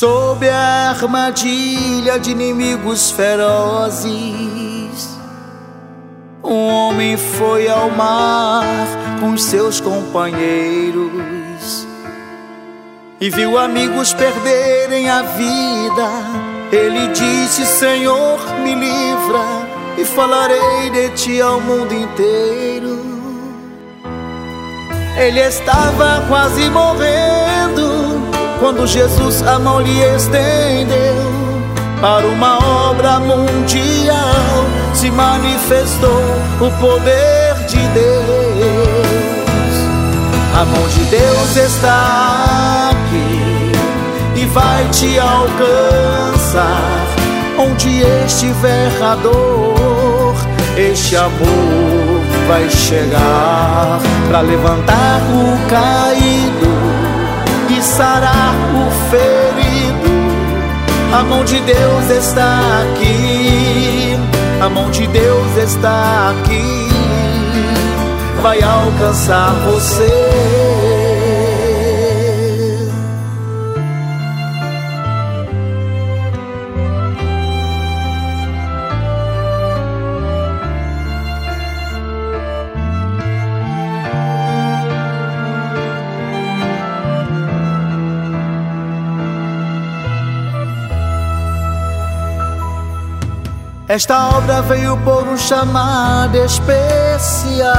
Sob a armadilha de inimigos ferozes, um homem foi ao mar com seus companheiros e viu amigos perderem a vida. Ele disse: Senhor, me livra e falarei de ti ao mundo inteiro. Ele estava quase morrendo quando Jesus a mão lhe estendeu. Para uma obra mundial se manifestou o poder de Deus. A mão de Deus está aqui e vai te alcançar. Onde estiver a dor, este amor vai chegar para levantar o caído e sarar o ferido. A mão de Deus está aqui, a mão de Deus está aqui, vai alcançar você. Esta obra veio por um chamado especial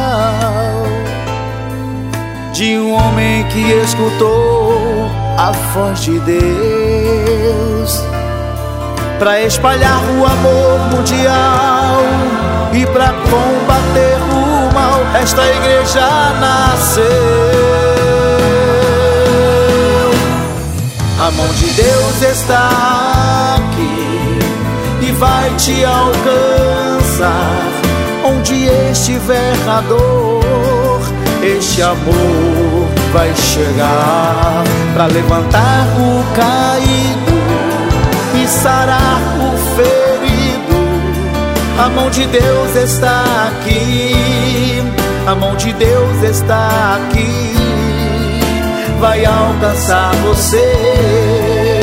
de um homem que escutou a voz de Deus, para espalhar o amor mundial e para combater o mal. Esta igreja nasceu. A mão de Deus está aqui e vai te alcançar. Onde estiver a dor, este amor vai chegar para levantar o caído e sarar o ferido. A mão de Deus está aqui, a mão de Deus está aqui, vai alcançar você.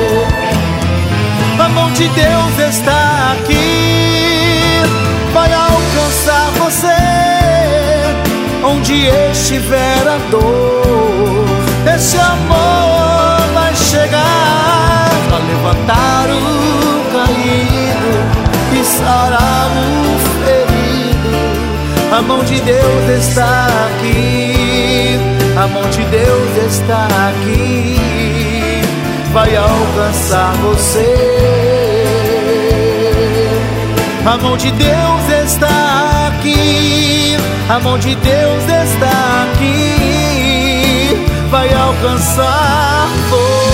A mão de Deus está aqui, vai alcançar você. Onde estiver a dor, esse amor vai chegar para levantar o caído e sarar o ferido. A mão de Deus está aqui, a mão de Deus está aqui, vai alcançar você. A mão de Deus está aqui, a mão de Deus está aqui, vai alcançar você.